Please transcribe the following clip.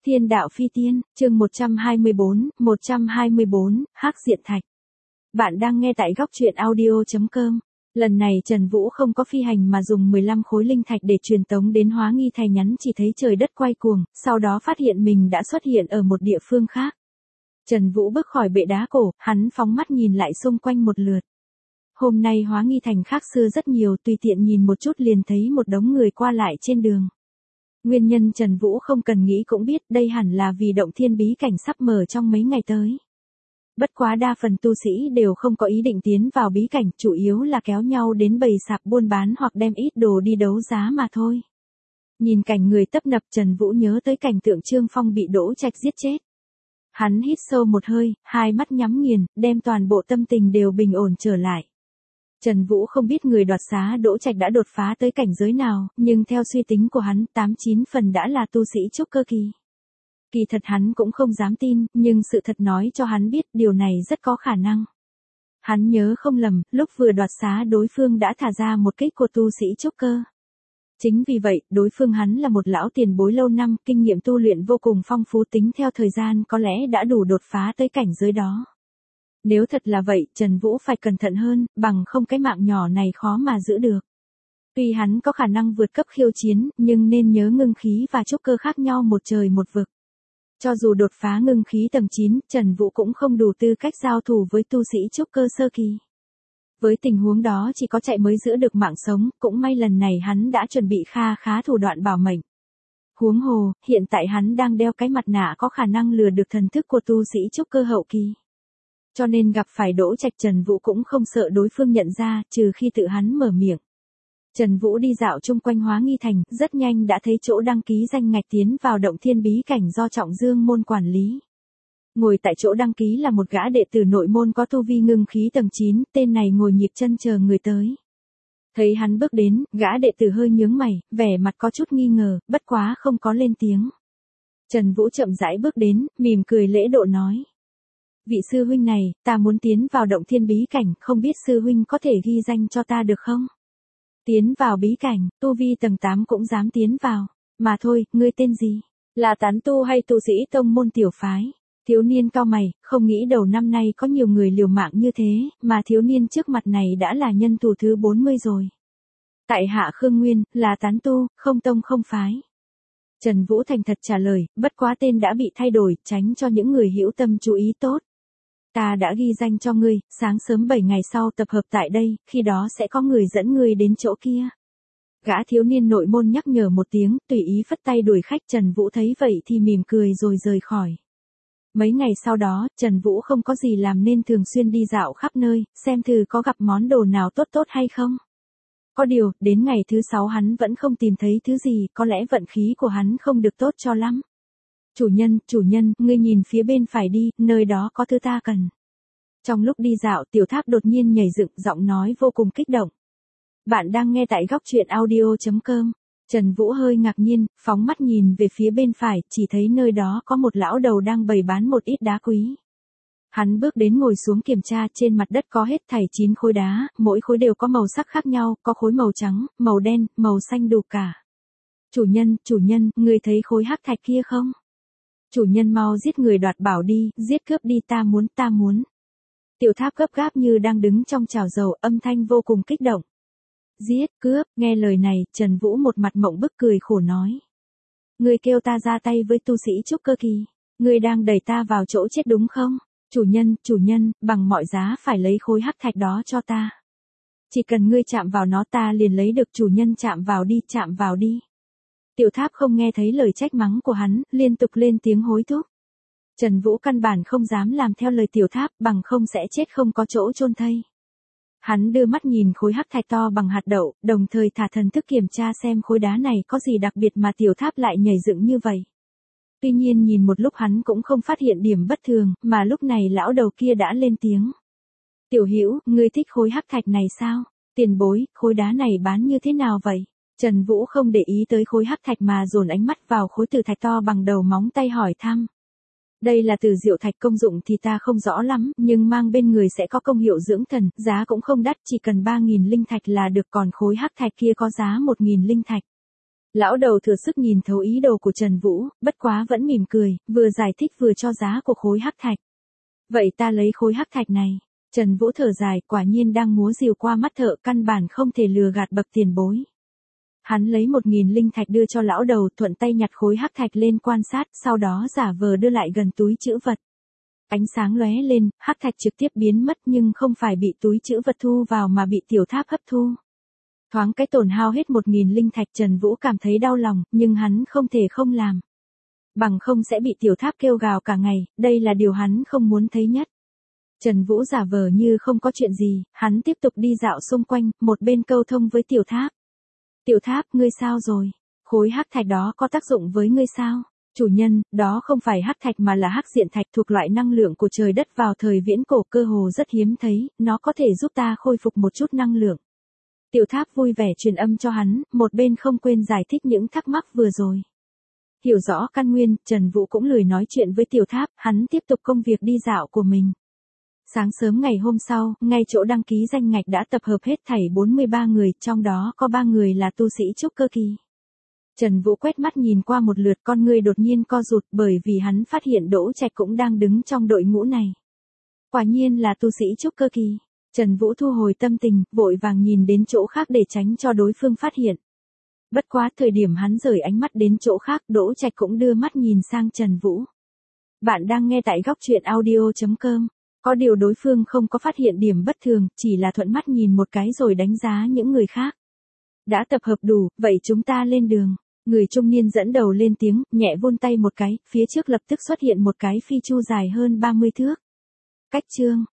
Thiên đạo phi tiên, chương 124, Hắc Diện Thạch. Bạn đang nghe tại góc truyện audio.com. Lần này Trần Vũ không có phi hành mà dùng 15 khối linh thạch để truyền tống đến Hóa Nghi Thành, nhắn chỉ thấy trời đất quay cuồng, sau đó phát hiện mình đã xuất hiện ở một địa phương khác. Trần Vũ bước khỏi bệ đá cổ, hắn phóng mắt nhìn lại xung quanh một lượt. Hôm nay Hóa Nghi Thành khác xưa rất nhiều, tùy tiện nhìn một chút liền thấy một đống người qua lại trên đường. Nguyên nhân Trần Vũ không cần nghĩ cũng biết, đây hẳn là vì động thiên bí cảnh sắp mở trong mấy ngày tới. Bất quá đa phần tu sĩ đều không có ý định tiến vào bí cảnh, chủ yếu là kéo nhau đến bày sạp buôn bán hoặc đem ít đồ đi đấu giá mà thôi. Nhìn cảnh người tấp nập, Trần Vũ nhớ tới cảnh tượng Trương Phong bị Đỗ Trạch giết chết. Hắn hít sâu một hơi, hai mắt nhắm nghiền, đem toàn bộ tâm tình đều bình ổn trở lại. Trần Vũ không biết người đoạt xá Đỗ Trạch đã đột phá tới cảnh giới nào, nhưng theo suy tính của hắn, 89 phần đã là tu sĩ trúc cơ kỳ. Kỳ thật hắn cũng không dám tin, nhưng sự thật nói cho hắn biết điều này rất có khả năng. Hắn nhớ không lầm, lúc vừa đoạt xá đối phương đã thả ra một kích của tu sĩ trúc cơ. Chính vì vậy, đối phương hắn là một lão tiền bối lâu năm, kinh nghiệm tu luyện vô cùng phong phú, tính theo thời gian có lẽ đã đủ đột phá tới cảnh giới đó. Nếu thật là vậy, Trần Vũ phải cẩn thận hơn, bằng không cái mạng nhỏ này khó mà giữ được. Tuy hắn có khả năng vượt cấp khiêu chiến, nhưng nên nhớ ngưng khí và trúc cơ khác nhau một trời một vực. Cho dù đột phá ngưng khí tầng 9, Trần Vũ cũng không đủ tư cách giao thủ với tu sĩ trúc cơ sơ kỳ. Với tình huống đó chỉ có chạy mới giữ được mạng sống, cũng may lần này hắn đã chuẩn bị khá thủ đoạn bảo mệnh. Huống hồ, hiện tại hắn đang đeo cái mặt nạ có khả năng lừa được thần thức của tu sĩ trúc cơ hậu kỳ. Cho nên gặp phải Đỗ Trạch, Trần Vũ cũng không sợ đối phương nhận ra, trừ khi tự hắn mở miệng. Trần Vũ đi dạo chung quanh Hóa Nghi Thành, rất nhanh đã thấy chỗ đăng ký danh ngạch tiến vào động thiên bí cảnh do Trọng Dương môn quản lý. Ngồi tại chỗ đăng ký là một gã đệ tử nội môn có tu vi ngưng khí tầng 9, tên này ngồi nhịp chân chờ người tới. Thấy hắn bước đến, gã đệ tử hơi nhướng mày, vẻ mặt có chút nghi ngờ, bất quá không có lên tiếng. Trần Vũ chậm rãi bước đến, mỉm cười lễ độ nói. Vị sư huynh này, ta muốn tiến vào động thiên bí cảnh, không biết sư huynh có thể ghi danh cho ta được không? Tiến vào bí cảnh, tu vi tầng 8 cũng dám tiến vào. Mà thôi, ngươi tên gì? Là tán tu hay tu sĩ tông môn tiểu phái? Thiếu niên cau mày, không nghĩ đầu năm nay có nhiều người liều mạng như thế, mà thiếu niên trước mặt này đã là nhân thủ thứ 40 rồi. Tại hạ Khương Nguyên, là tán tu, không tông không phái. Trần Vũ thành thật trả lời, bất quá tên đã bị thay đổi, tránh cho những người hữu tâm chú ý tốt. Ta đã ghi danh cho ngươi, sáng sớm 7 ngày sau tập hợp tại đây, khi đó sẽ có người dẫn ngươi đến chỗ kia. Gã thiếu niên nội môn nhắc nhở một tiếng, tùy ý phất tay đuổi khách. Trần Vũ thấy vậy thì mỉm cười rồi rời khỏi. Mấy ngày sau đó, Trần Vũ không có gì làm nên thường xuyên đi dạo khắp nơi, xem thử có gặp món đồ nào tốt hay không. Có điều, đến ngày thứ 6 hắn vẫn không tìm thấy thứ gì, có lẽ vận khí của hắn không được tốt cho lắm. Chủ nhân, ngươi nhìn phía bên phải đi, nơi đó có thứ ta cần. Trong lúc đi dạo, Tiểu Tháp đột nhiên nhảy dựng, giọng nói vô cùng kích động. Bạn đang nghe tại góc truyện audio.com. Trần Vũ hơi ngạc nhiên, phóng mắt nhìn về phía bên phải, chỉ thấy nơi đó có một lão đầu đang bày bán một ít đá quý. Hắn bước đến ngồi xuống kiểm tra, trên mặt đất có hết thảy 9 khối đá, mỗi khối đều có màu sắc khác nhau, có khối màu trắng, màu đen, màu xanh đủ cả. Chủ nhân, ngươi thấy khối hắc thạch kia không? Chủ nhân mau giết người đoạt bảo đi, giết cướp đi, ta muốn. Tiểu Tháp gấp gáp như đang đứng trong chảo dầu, âm thanh vô cùng kích động. Giết, cướp, nghe lời này, Trần Vũ một mặt mộng bức cười khổ nói. Ngươi kêu ta ra tay với tu sĩ trúc cơ kỳ, ngươi đang đẩy ta vào chỗ chết đúng không? Chủ nhân, bằng mọi giá phải lấy khối hắc thạch đó cho ta. Chỉ cần ngươi chạm vào nó ta liền lấy được. Chủ nhân chạm vào đi. Tiểu Tháp không nghe thấy lời trách mắng của hắn, liên tục lên tiếng hối thúc. Trần Vũ căn bản không dám làm theo lời Tiểu Tháp, bằng không sẽ chết không có chỗ chôn thây. Hắn đưa mắt nhìn khối hắc thạch to bằng hạt đậu, đồng thời thả thần thức kiểm tra xem khối đá này có gì đặc biệt mà Tiểu Tháp lại nhảy dựng như vậy. Tuy nhiên nhìn một lúc hắn cũng không phát hiện điểm bất thường, mà lúc này lão đầu kia đã lên tiếng. Tiểu Hữu, ngươi thích khối hắc thạch này sao? Tiền bối, khối đá này bán như thế nào vậy? Trần Vũ không để ý tới khối hắc thạch mà dồn ánh mắt vào khối tử thạch to bằng đầu móng tay hỏi thăm. Đây là từ diệu thạch, công dụng thì ta không rõ lắm, nhưng mang bên người sẽ có công hiệu dưỡng thần, giá cũng không đắt, chỉ cần 3.000 linh thạch là được, còn khối hắc thạch kia có giá 1.000 linh thạch. Lão đầu thừa sức nhìn thấu ý đồ của Trần Vũ, bất quá vẫn mỉm cười, vừa giải thích vừa cho giá của khối hắc thạch. Vậy ta lấy khối hắc thạch này. Trần Vũ thở dài, quả nhiên đang múa rìu qua mắt thợ, căn bản không thể lừa gạt bậc tiền bối. Hắn lấy 1.000 linh thạch đưa cho lão đầu, thuận tay nhặt khối hắc thạch lên quan sát, sau đó giả vờ đưa lại gần túi trữ vật. Ánh sáng lóe lên, hắc thạch trực tiếp biến mất nhưng không phải bị túi trữ vật thu vào mà bị tiểu tháp hấp thu. Thoáng cái tổn hao hết 1.000 linh thạch, Trần Vũ cảm thấy đau lòng, nhưng hắn không thể không làm. Bằng không sẽ bị tiểu tháp kêu gào cả ngày, đây là điều hắn không muốn thấy nhất. Trần Vũ giả vờ như không có chuyện gì, hắn tiếp tục đi dạo xung quanh, một bên câu thông với tiểu tháp. Tiểu tháp, ngươi sao rồi? Khối hắc thạch đó có tác dụng với ngươi sao? Chủ nhân, đó không phải hắc thạch mà là hắc diện thạch, thuộc loại năng lượng của trời đất vào thời viễn cổ, cơ hồ rất hiếm thấy, nó có thể giúp ta khôi phục một chút năng lượng. Tiểu tháp vui vẻ truyền âm cho hắn, một bên không quên giải thích những thắc mắc vừa rồi. Hiểu rõ căn nguyên, Trần Vũ cũng lười nói chuyện với tiểu tháp, hắn tiếp tục công việc đi dạo của mình. Sáng sớm ngày hôm sau, ngay chỗ đăng ký danh ngạch đã tập hợp hết thảy 43 người, trong đó có 3 người là tu sĩ trúc cơ kỳ. Trần Vũ quét mắt nhìn qua một lượt, con người đột nhiên co rụt bởi vì hắn phát hiện Đỗ Trạch cũng đang đứng trong đội ngũ này. Quả nhiên là tu sĩ trúc cơ kỳ. Trần Vũ thu hồi tâm tình, vội vàng nhìn đến chỗ khác để tránh cho đối phương phát hiện. Bất quá thời điểm hắn rời ánh mắt đến chỗ khác, Đỗ Trạch cũng đưa mắt nhìn sang Trần Vũ. Bạn đang nghe tại góc truyện audio.com. Có điều đối phương không có phát hiện điểm bất thường, chỉ là thuận mắt nhìn một cái rồi đánh giá những người khác. Đã tập hợp đủ, vậy chúng ta lên đường. Người trung niên dẫn đầu lên tiếng, nhẹ vươn tay một cái, phía trước lập tức xuất hiện một cái phi chu dài hơn 30 thước. Cách chương.